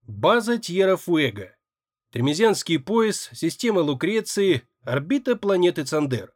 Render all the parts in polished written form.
База Тьерра-Фуэго. Тремезианский пояс, система Лукреции, орбита планеты Цандер.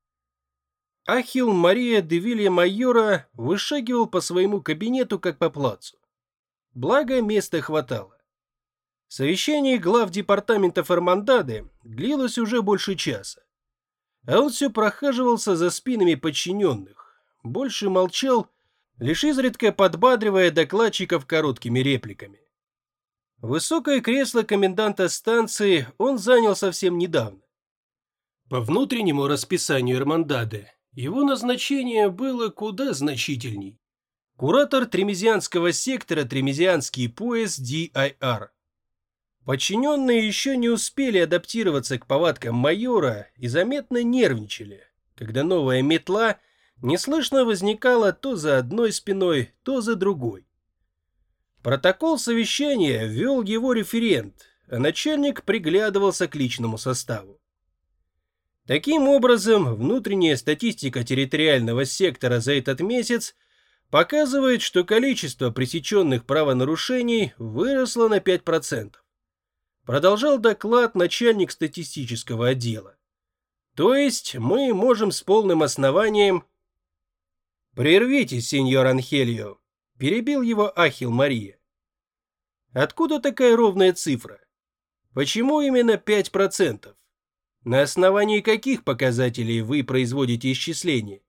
Ахилл Мария де Вилья-Майора вышагивал по своему кабинету, как по плацу. Благо, места хватало. Совещание глав департаментов Эрмандады длилось уже больше часа. А он все прохаживался за спинами подчиненных, больше молчал, лишь изредка подбадривая докладчиков короткими репликами. Высокое кресло коменданта станции он занял совсем недавно. По внутреннему расписанию Эрмандады его назначение было куда значительней. Куратор тремезианского сектора Тремезианский пояс DIR. Подчиненные еще не успели адаптироваться к повадкам майора и заметно нервничали, когда новая метла неслышно возникала то за одной спиной, то за другой. Протокол совещания вел его референт, а начальник приглядывался к личному составу. Таким образом, внутренняя статистика территориального сектора за этот месяц показывает, что количество пресеченных правонарушений выросло на 5%. Продолжал доклад начальник статистического отдела. То есть мы можем с полным основанием... «Прервите, сеньор Анхельо», — перебил его Ахилл Мария. «Откуда такая ровная цифра? Почему именно 5%? На основании каких показателей вы производите исчисления?»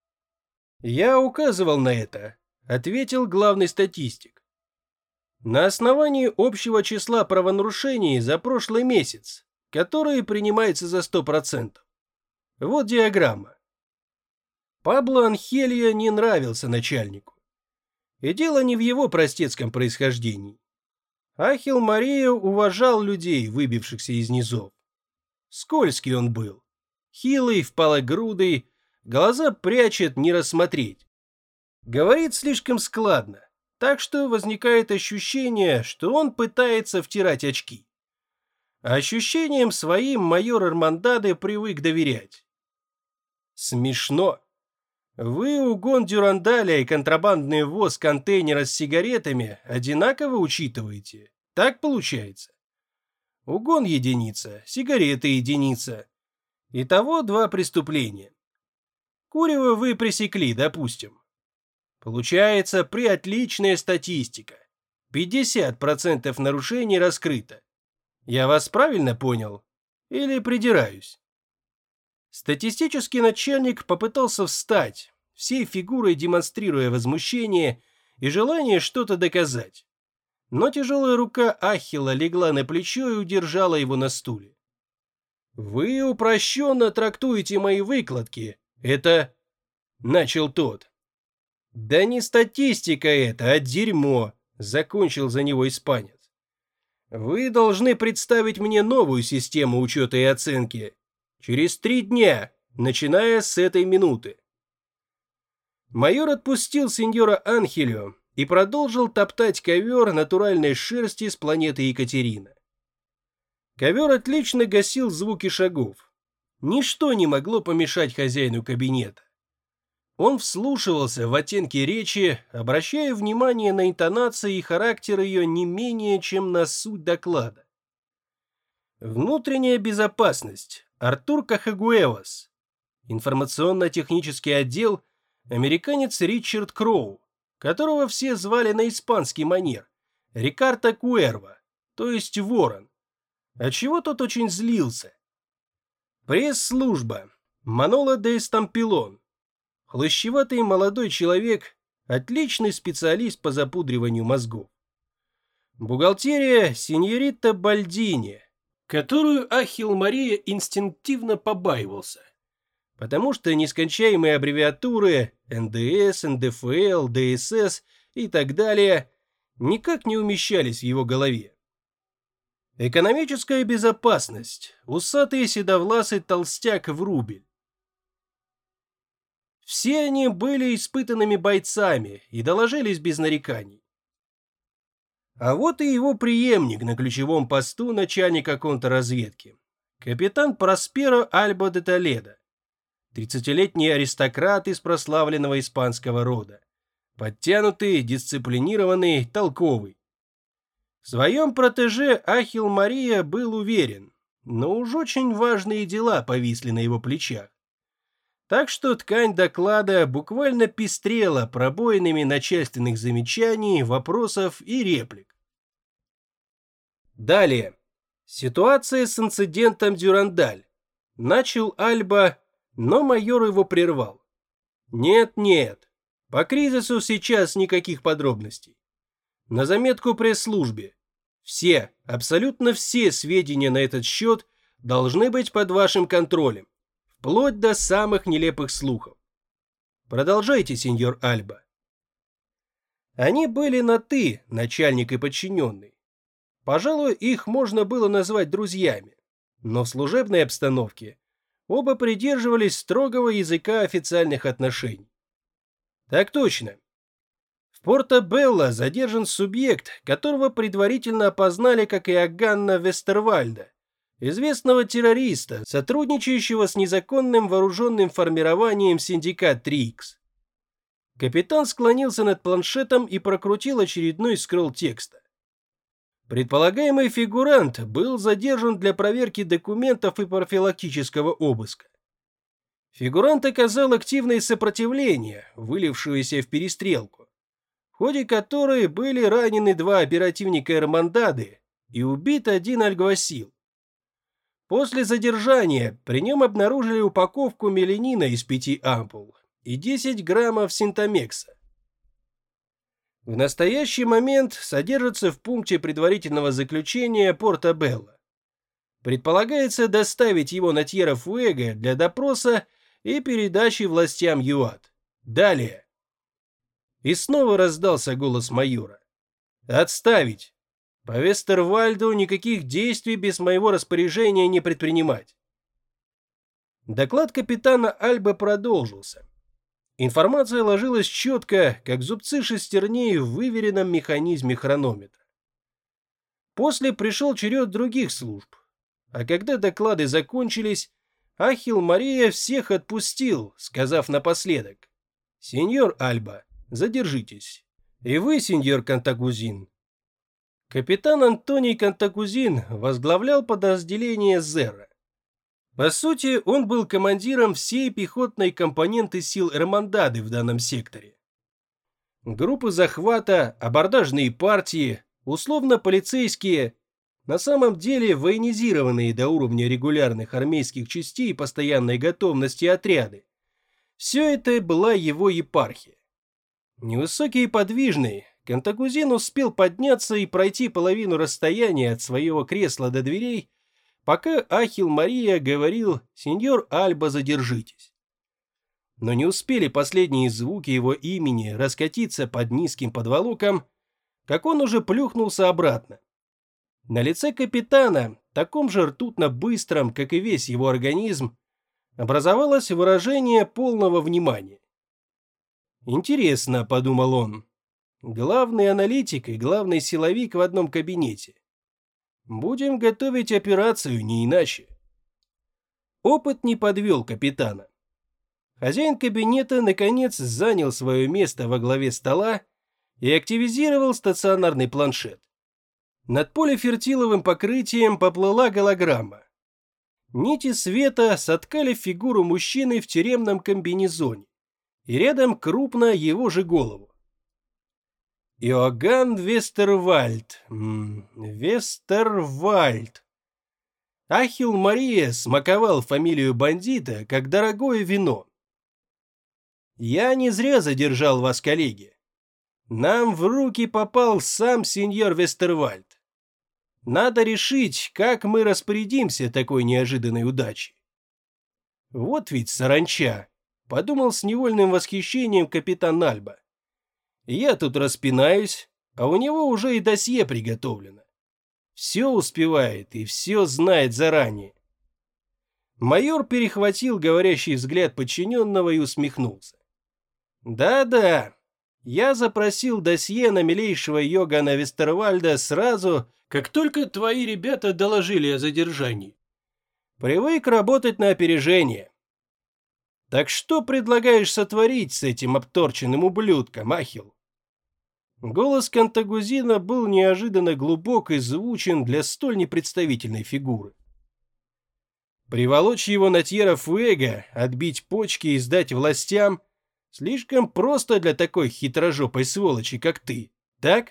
«Я указывал на это», — ответил главный статистик. «На основании общего числа правонарушений за прошлый месяц, которые принимается за 100%. Вот диаграмма». Пабло Анхельо не нравился начальнику. И дело не в его простецком происхождении. Ахилл Мария уважал людей, выбившихся из низов. Скользкий он был. Хилый, впалогрудый, глаза прячет, не рассмотреть. Говорит слишком складно, так что возникает ощущение, что он пытается втирать очки. А ощущениям своим майор Эрмандады привык доверять. Смешно. Вы угон дюрандаля и контрабандный ввоз контейнера с сигаретами одинаково учитываете. Так получается? Угон единица, сигареты единица. Итого 2 преступления. Курево вы пресекли, допустим. Получается приотличная статистика. 50% нарушений раскрыто. Я вас правильно понял? Или придираюсь? Статистический начальник попытался встать, всей фигурой демонстрируя возмущение и желание что-то доказать. Но тяжелая рука Ахилла легла на плечо и удержала его на стуле. «Вы упрощенно трактуете мои выкладки. Это...» — начал тот. «Да не статистика это, а дерьмо», — закончил за него испанец. «Вы должны представить мне новую систему учета и оценки. Через 3 дня, начиная с этой минуты». Майор отпустил сеньора Анхельо и продолжил топтать ковер натуральной шерсти с планеты Екатерина. Ковер отлично гасил звуки шагов. Ничто не могло помешать хозяину кабинета. Он вслушивался в оттенки речи, обращая внимание на интонации и характер ее не менее, чем на суть доклада. Внутренняя безопасность. Артур Кахагуэвас. Информационно-технический отдел. Американец Ричард Кроу, которого все звали на испанский манер. Рикардо Куэрво, то есть Ворон. Отчего тот очень злился. Пресс-служба. Маноло де Эстампилон. Хлыщеватый молодой человек, отличный специалист по запудриванию мозгов. Бухгалтерия сеньорита Бальдини, которую Ахилл Мария инстинктивно побаивался, потому что нескончаемые аббревиатуры НДС, НДФЛ, ДСС и так далее никак не умещались в его голове. Экономическая безопасность, усатый седовласый толстяк Врубель. Все они были испытанными бойцами и доложились без нареканий. А вот и его преемник на ключевом посту начальника контрразведки, капитан Просперо Альба де Толедо, 30-летний аристократ из прославленного испанского рода, подтянутый, дисциплинированный, толковый. В своем протеже Ахилл Мария был уверен, но уж очень важные дела повисли на его плечах. Так что ткань доклада буквально пестрела пробоинами начальственных замечаний, вопросов и реплик. Далее. Ситуация с инцидентом Дюрандаль. Начал Альба, но майор его прервал. Нет, по кризису сейчас никаких подробностей. На заметку пресс-службе. Все, абсолютно все сведения на этот счет должны быть под вашим контролем, вплоть до самых нелепых слухов. Продолжайте, сеньор Альба. Они были на «ты», начальник и подчиненный. Пожалуй, их можно было назвать друзьями, но в служебной обстановке оба придерживались строгого языка официальных отношений. Так точно. В Порто-Белло задержан субъект, которого предварительно опознали как Иоганна Вестервальда, известного террориста, сотрудничающего с незаконным вооруженным формированием «Синдикат 3Х». Капитан склонился над планшетом и прокрутил очередной скролл текста. Предполагаемый фигурант был задержан для проверки документов и профилактического обыска. Фигурант оказал активное сопротивление, вылившееся в перестрелку, в ходе которой были ранены 2 оперативника Эрмандады и убит 1 альгвасил. После задержания при нем обнаружили упаковку меленина из 5 ампул и 10 граммов синтамекса. В настоящий момент содержится в пункте предварительного заключения Порто-Белло. Предполагается доставить его на Тьерра-Фуэго для допроса и передачи властям ЮАР. Далее. И снова раздался голос майора. Отставить. По Вестервальду никаких действий без моего распоряжения не предпринимать. Доклад капитана Альба продолжился. Информация ложилась четко, как зубцы шестерней в выверенном механизме хронометра. После пришел черед других служб, а когда доклады закончились, Ахилл Мария всех отпустил, сказав напоследок: «Сеньор Альба, задержитесь. И вы, сеньор Кантакузин». Капитан Антоний Кантакузин возглавлял подразделение «Зерра». По сути, он был командиром всей пехотной компоненты сил Эрмандады в данном секторе. Группы захвата, абордажные партии, условно-полицейские, на самом деле военизированные до уровня регулярных армейских частей и постоянной готовности отряды. Все это была его епархия. Невысокий и подвижный, Кантакузин успел подняться и пройти половину расстояния от своего кресла до дверей, пока Ахилл Мария говорил: «Сеньор Альба, задержитесь». Но не успели последние звуки его имени раскатиться под низким подволоком, как он уже плюхнулся обратно. На лице капитана, таком же ртутно-быстром, как и весь его организм, образовалось выражение полного внимания. «Интересно», — подумал он, — «главный аналитик и главный силовик в одном кабинете. Будем готовить операцию, не иначе». Опыт не подвел капитана. Хозяин кабинета наконец занял свое место во главе стола и активизировал стационарный планшет. Над полифертиловым покрытием поплыла голограмма. Нити света соткали фигуру мужчины в тюремном комбинезоне, и рядом крупно его же голову. Иоганн Вестервальд. Вестервальд. Ахилл Мария смаковал фамилию бандита, как дорогое вино. «Я не зря задержал вас, коллеги. Нам в руки попал сам сеньор Вестервальд. Надо решить, как мы распорядимся такой неожиданной удачей». «Вот ведь саранча», — подумал с невольным восхищением капитан Альба. «Я тут распинаюсь, а у него уже и досье приготовлено. Все успевает и все знает заранее». Майор перехватил говорящий взгляд подчиненного и усмехнулся. «Да-да, я запросил досье на милейшего Йоганна Вестервальда сразу, как только твои ребята доложили о задержании. Привык работать на опережение. Так что предлагаешь сотворить с этим обторченным ублюдком, Ахилл?» Голос Кантагузина был неожиданно глубок и звучен для столь непредставительной фигуры. Приволочь его на Тьерра-Фуэго, отбить почки и сдать властям слишком просто для такой хитрожопой сволочи, как ты, так?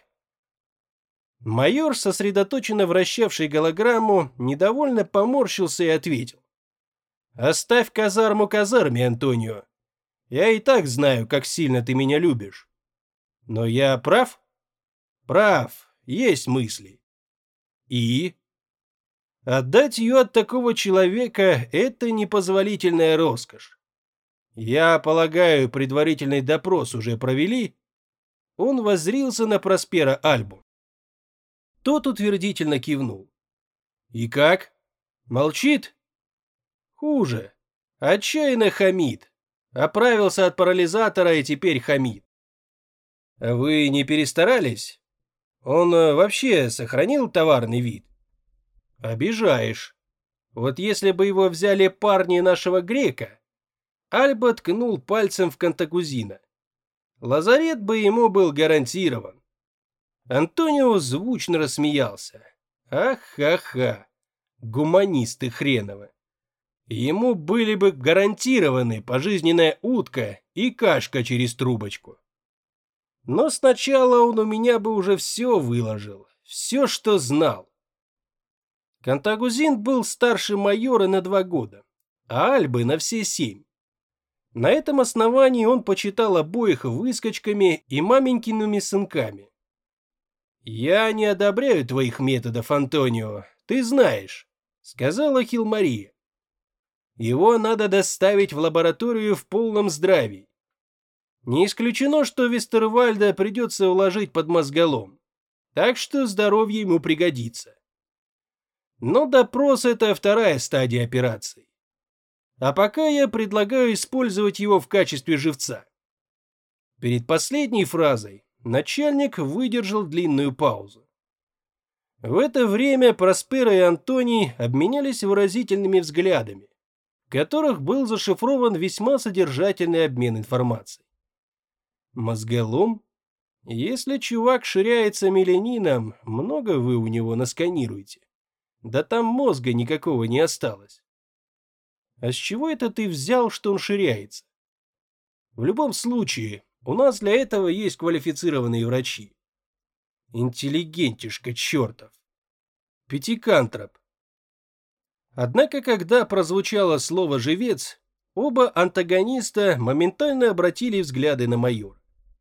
Майор, сосредоточенно вращавший голограмму, недовольно поморщился и ответил. «Оставь казарму казарме, Антонио. Я и так знаю, как сильно ты меня любишь. Но я прав? Прав, есть мысли. И? Отдать ее от такого человека – это непозволительная роскошь. Я полагаю, предварительный допрос уже провели?» Он воззрился на Проспера Альбу. Тот утвердительно кивнул. «И как? Молчит?» «Хуже. Отчаянно хамит. Оправился от парализатора и теперь хамит. Вы не перестарались? Он вообще сохранил товарный вид?» «Обижаешь. Вот если бы его взяли парни нашего грека...» Альба ткнул пальцем в Кантагузина. «Лазарет бы ему был гарантирован». Антонио звучно рассмеялся. «Ах-ха-ха, гуманисты хреновы. Ему были бы гарантированы пожизненная утка и кашка через трубочку. Но сначала он у меня бы уже все выложил, все, что знал». Кантагузин был старше майора на 2 года, а Альбы на все 7. На этом основании он почитал обоих выскочками и маменькиными сынками. «Я не одобряю твоих методов, Антонио, ты знаешь», — сказала Хилмария. «Его надо доставить в лабораторию в полном здравии. Не исключено, что Вестервальда придется уложить под мозголом, так что здоровье ему пригодится. Но допрос — это вторая стадия операции. А пока я предлагаю использовать его в качестве живца». Перед последней фразой начальник выдержал длинную паузу. В это время Проспера и Антоний обменялись выразительными взглядами, в которых был зашифрован весьма содержательный обмен информацией. Мозголом? Если чувак ширяется меланином, много вы у него насканируете. Да там мозга никакого не осталось. А с чего это ты взял, что он ширяется? В любом случае, у нас для этого есть квалифицированные врачи. Интеллигентишка чертов. Пятикантроп. Однако, когда прозвучало слово «живец», оба антагониста моментально обратили взгляды на майора.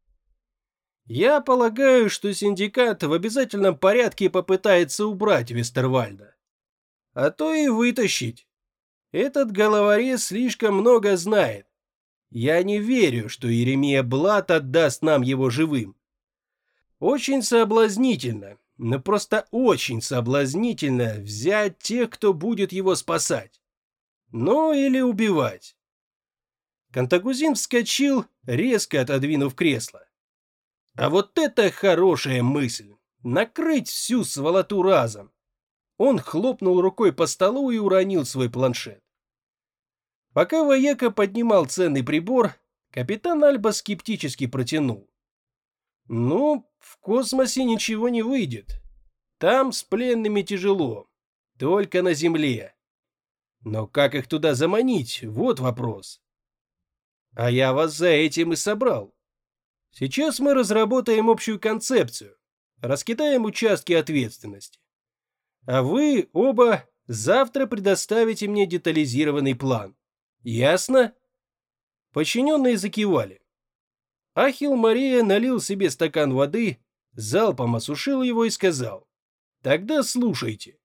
«Я полагаю, что синдикат в обязательном порядке попытается убрать Вестервальда. А то и вытащить. Этот головорез слишком много знает. Я не верю, что Иеремия Блат отдаст нам его живым. Очень соблазнительно, но просто очень соблазнительно взять тех, кто будет его спасать. Ну или убивать». Кантагузин вскочил, резко отодвинув кресло. «А вот это хорошая мысль! Накрыть всю сволоту разом!» Он хлопнул рукой по столу и уронил свой планшет. Пока вояка поднимал ценный прибор, капитан Альба скептически протянул. «Ну, в космосе ничего не выйдет. Там с пленными тяжело. Только на Земле. Но как их туда заманить, вот вопрос. А я вас за этим и собрал. Сейчас мы разработаем общую концепцию, раскидаем участки ответственности. А вы оба завтра предоставите мне детализированный план. Ясно?» Подчиненные закивали. Ахилл Мария налил себе стакан воды, залпом осушил его и сказал: «Тогда слушайте.